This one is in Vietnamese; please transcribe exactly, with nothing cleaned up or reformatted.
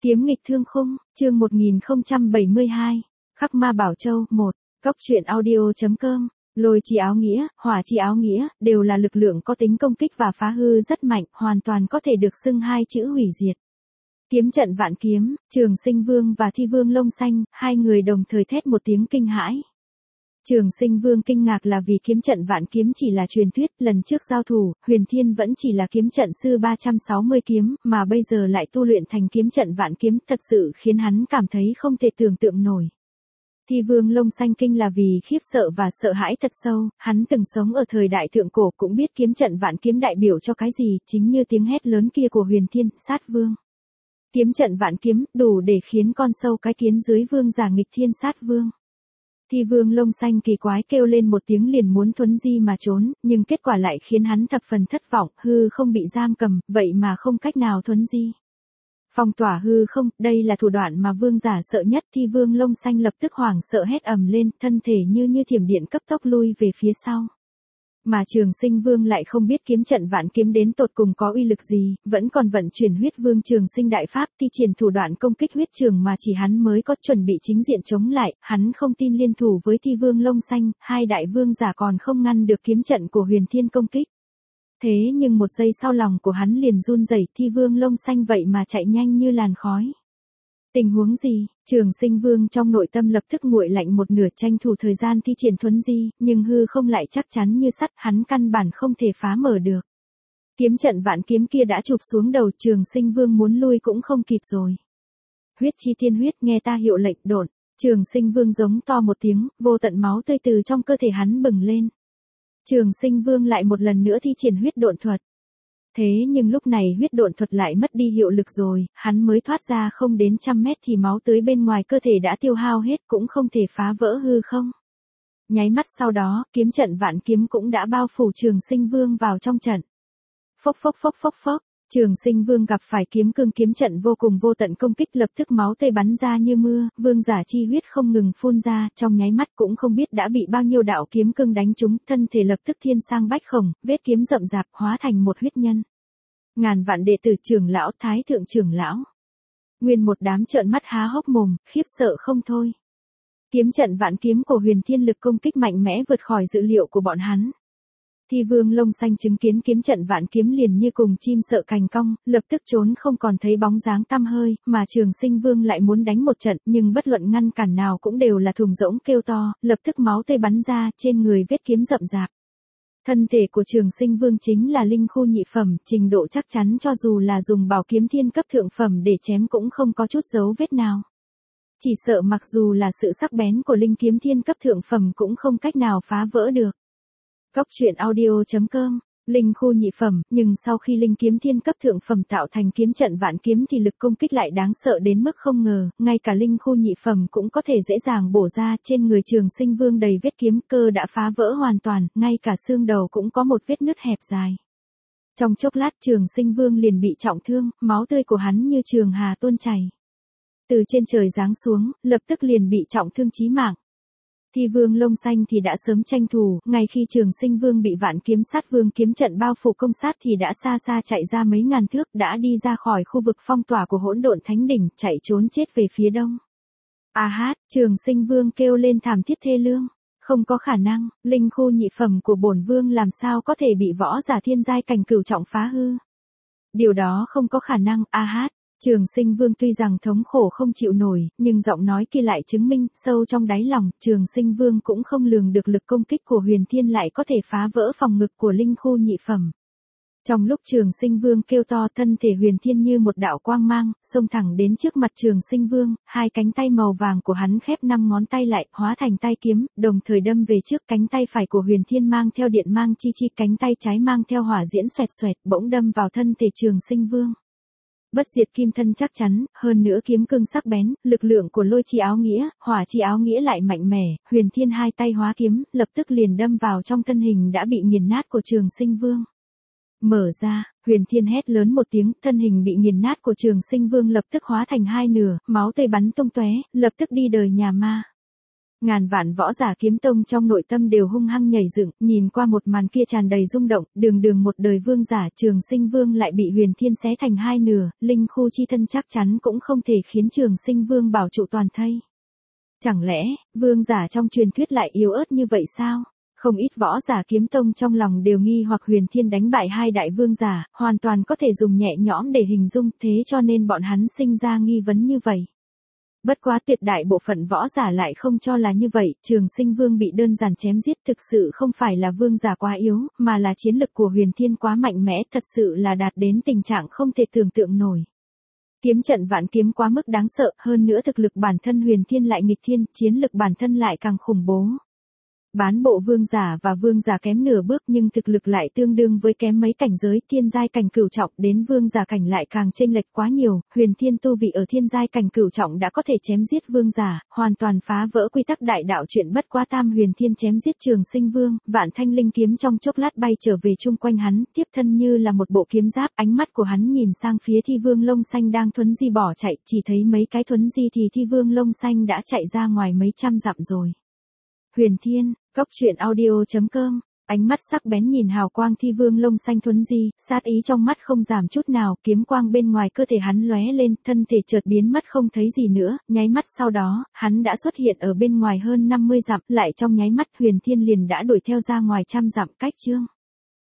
Kiếm nghịch thương khung, chương một nghìn không trăm bảy mươi hai. Khắc ma bảo châu, một. Góc truyện audio.com. Lôi chi áo nghĩa, hỏa chi áo nghĩa, đều là lực lượng có tính công kích và phá hư rất mạnh, hoàn toàn có thể được xưng hai chữ hủy diệt. Kiếm trận vạn kiếm, Trường Sinh Vương và Thi Vương lông xanh, hai người đồng thời thét một tiếng kinh hãi. Trường Sinh Vương kinh ngạc là vì kiếm trận vạn kiếm chỉ là truyền thuyết, lần trước giao thủ, Huyền Thiên vẫn chỉ là kiếm trận sư ba trăm sáu mươi kiếm, mà bây giờ lại tu luyện thành kiếm trận vạn kiếm, thật sự khiến hắn cảm thấy không thể tưởng tượng nổi. Thi Vương lông xanh kinh là vì khiếp sợ và sợ hãi thật sâu, hắn từng sống ở thời đại thượng cổ cũng biết kiếm trận vạn kiếm đại biểu cho cái gì, chính như tiếng hét lớn kia của Huyền Thiên, sát vương. Kiếm trận vạn kiếm, đủ để khiến con sâu cái kiến dưới vương giả nghịch thiên sát vương. Thi Vương lông xanh kỳ quái kêu lên một tiếng liền muốn thuấn di mà trốn, nhưng kết quả lại khiến hắn thập phần thất vọng, hư không bị giam cầm, vậy mà không cách nào thuấn di. Phong tỏa hư không, đây là thủ đoạn mà vương giả sợ nhất. Thi Vương lông xanh lập tức hoảng sợ hét ầm lên, thân thể như như thiểm điện cấp tốc lui về phía sau. Mà Trường Sinh Vương lại không biết kiếm trận vạn kiếm đến tột cùng có uy lực gì, vẫn còn vận chuyển huyết vương trường sinh đại pháp, thi triển thủ đoạn công kích huyết trường mà chỉ hắn mới có, chuẩn bị chính diện chống lại, hắn không tin liên thủ với Thi Vương lông xanh, hai đại vương giả còn không ngăn được kiếm trận của Huyền Thiên công kích. Thế nhưng một giây sau lòng của hắn liền run rẩy, Thi Vương lông xanh vậy mà chạy nhanh như làn khói. Tình huống gì? Trường Sinh Vương trong nội tâm lập tức nguội lạnh một nửa, tranh thủ thời gian thi triển thuấn di, nhưng hư không lại chắc chắn như sắt, hắn căn bản không thể phá mở được. Kiếm trận vạn kiếm kia đã chụp xuống đầu, Trường Sinh Vương muốn lui cũng không kịp rồi. Huyết chi thiên huyết, nghe ta hiệu lệnh, độn. Trường Sinh Vương giống to một tiếng, vô tận máu tươi từ trong cơ thể hắn bừng lên. Trường Sinh Vương lại một lần nữa thi triển huyết độn thuật. Thế nhưng lúc này huyết độn thuật lại mất đi hiệu lực rồi, hắn mới thoát ra không đến trăm mét thì máu tươi bên ngoài cơ thể đã tiêu hao hết, cũng không thể phá vỡ hư không. Nháy mắt sau đó, kiếm trận vạn kiếm cũng đã bao phủ Trường Sinh Vương vào trong trận. Phốc phốc phốc phốc phốc, Trường Sinh Vương gặp phải kiếm cương kiếm trận vô cùng vô tận công kích, lập tức máu tươi bắn ra như mưa, vương giả chi huyết không ngừng phun ra, trong nháy mắt cũng không biết đã bị bao nhiêu đạo kiếm cương đánh trúng, thân thể lập tức thiên sang bách khổng, vết kiếm rậm rạp hóa thành một huyết nhân. Ngàn vạn đệ tử trưởng lão, thái thượng trưởng lão, nguyên một đám trợn mắt há hốc mồm, khiếp sợ không thôi. Kiếm trận vạn kiếm của Huyền Thiên lực công kích mạnh mẽ vượt khỏi dự liệu của bọn hắn. Thi Vương lông xanh chứng kiến kiếm trận vạn kiếm liền như cùng chim sợ cành cong, lập tức trốn không còn thấy bóng dáng tăm hơi, mà Trường Sinh Vương lại muốn đánh một trận, nhưng bất luận ngăn cản nào cũng đều là thùng rỗng kêu to, lập tức máu tươi bắn ra, trên người vết kiếm rậm rạp. Thân thể của Trường Sinh Vương chính là linh khu nhị phẩm, trình độ chắc chắn cho dù là dùng bảo kiếm thiên cấp thượng phẩm để chém cũng không có chút dấu vết nào. Chỉ sợ mặc dù là sự sắc bén của linh kiếm thiên cấp thượng phẩm cũng không cách nào phá vỡ được. Góc truyện audio.com. Linh khu nhị phẩm, nhưng sau khi linh kiếm thiên cấp thượng phẩm tạo thành kiếm trận vạn kiếm thì lực công kích lại đáng sợ đến mức không ngờ, ngay cả linh khu nhị phẩm cũng có thể dễ dàng bổ ra, trên người Trường Sinh Vương đầy vết kiếm, cơ đã phá vỡ hoàn toàn, ngay cả xương đầu cũng có một vết nứt hẹp dài. Trong chốc lát Trường Sinh Vương liền bị trọng thương, máu tươi của hắn như trường hà tuôn chảy. Từ trên trời giáng xuống, lập tức liền bị trọng thương chí mạng. Thi Vương lông xanh thì đã sớm tranh thủ, ngay khi Trường Sinh Vương bị vạn kiếm sát vương kiếm trận bao phủ công sát thì đã xa xa chạy ra mấy ngàn thước, đã đi ra khỏi khu vực phong tỏa của Hỗn Độn Thánh Đỉnh, chạy trốn chết về phía đông. A hát, Trường Sinh Vương kêu lên thảm thiết thê lương, không có khả năng, linh khu nhị phẩm của bổn vương làm sao có thể bị võ giả thiên giai cảnh cửu trọng phá hư? Điều đó không có khả năng, a hát. Trường Sinh Vương tuy rằng thống khổ không chịu nổi, nhưng giọng nói kia lại chứng minh, sâu trong đáy lòng, Trường Sinh Vương cũng không lường được lực công kích của Huyền Thiên lại có thể phá vỡ phòng ngực của linh khu nhị phẩm. Trong lúc Trường Sinh Vương kêu to, thân thể Huyền Thiên như một đạo quang mang, xông thẳng đến trước mặt Trường Sinh Vương, hai cánh tay màu vàng của hắn khép năm ngón tay lại, hóa thành tay kiếm, đồng thời đâm về trước. Cánh tay phải của Huyền Thiên mang theo điện mang chi chi, cánh tay trái mang theo hỏa diễm xoẹt xoẹt, bỗng đâm vào thân thể Trường Sinh Vương. Bất diệt kim thân chắc chắn, hơn nữa kiếm cương sắc bén, lực lượng của lôi chi áo nghĩa, hỏa chi áo nghĩa lại mạnh mẽ, Huyền Thiên hai tay hóa kiếm, lập tức liền đâm vào trong thân hình đã bị nghiền nát của Trường Sinh Vương. Mở ra, Huyền Thiên hét lớn một tiếng, thân hình bị nghiền nát của Trường Sinh Vương lập tức hóa thành hai nửa, máu tươi bắn tung tóe, lập tức đi đời nhà ma. Ngàn vạn võ giả kiếm tông trong nội tâm đều hung hăng nhảy dựng, nhìn qua một màn kia tràn đầy rung động, đường đường một đời vương giả Trường Sinh Vương lại bị Huyền Thiên xé thành hai nửa, linh khu chi thân chắc chắn cũng không thể khiến Trường Sinh Vương bảo trụ toàn thây. Chẳng lẽ, vương giả trong truyền thuyết lại yếu ớt như vậy sao? Không ít võ giả kiếm tông trong lòng đều nghi hoặc Huyền Thiên đánh bại hai đại vương giả, hoàn toàn có thể dùng nhẹ nhõm để hình dung, thế cho nên bọn hắn sinh ra nghi vấn như vậy. Bất quá tuyệt đại bộ phận võ giả lại không cho là như vậy, Trường Sinh Vương bị đơn giản chém giết thực sự không phải là vương giả quá yếu, mà là chiến lực của Huyền Thiên quá mạnh mẽ, thật sự là đạt đến tình trạng không thể tưởng tượng nổi. Kiếm trận vạn kiếm quá mức đáng sợ, hơn nữa thực lực bản thân Huyền Thiên lại nghịch thiên, chiến lực bản thân lại càng khủng bố. Bán bộ vương giả và vương giả kém nửa bước nhưng thực lực lại tương đương với kém mấy cảnh giới, thiên giai cảnh cửu trọng đến vương giả cảnh lại càng chênh lệch quá nhiều, Huyền Thiên tu vị ở thiên giai cảnh cửu trọng đã có thể chém giết vương giả, hoàn toàn phá vỡ quy tắc đại đạo chuyện bất quá tam Huyền Thiên chém giết Trường Sinh Vương, vạn thanh linh kiếm trong chốc lát bay trở về chung quanh hắn, tiếp thân như là một bộ kiếm giáp, ánh mắt của hắn nhìn sang phía thi vương lông xanh đang thuấn di bỏ chạy, chỉ thấy mấy cái thuấn di thì thi vương lông xanh đã chạy ra ngoài mấy trăm dặm rồi. Huyền Thiên, Cốc Truyện Audio chấm com, ánh mắt sắc bén nhìn hào quang thi vương lông xanh thuấn di, sát ý trong mắt không giảm chút nào, kiếm quang bên ngoài cơ thể hắn lóe lên, thân thể chợt biến mất không thấy gì nữa, nháy mắt sau đó, hắn đã xuất hiện ở bên ngoài hơn năm mươi dặm, lại trong nháy mắt Huyền Thiên liền đã đuổi theo ra ngoài trăm dặm cách chương.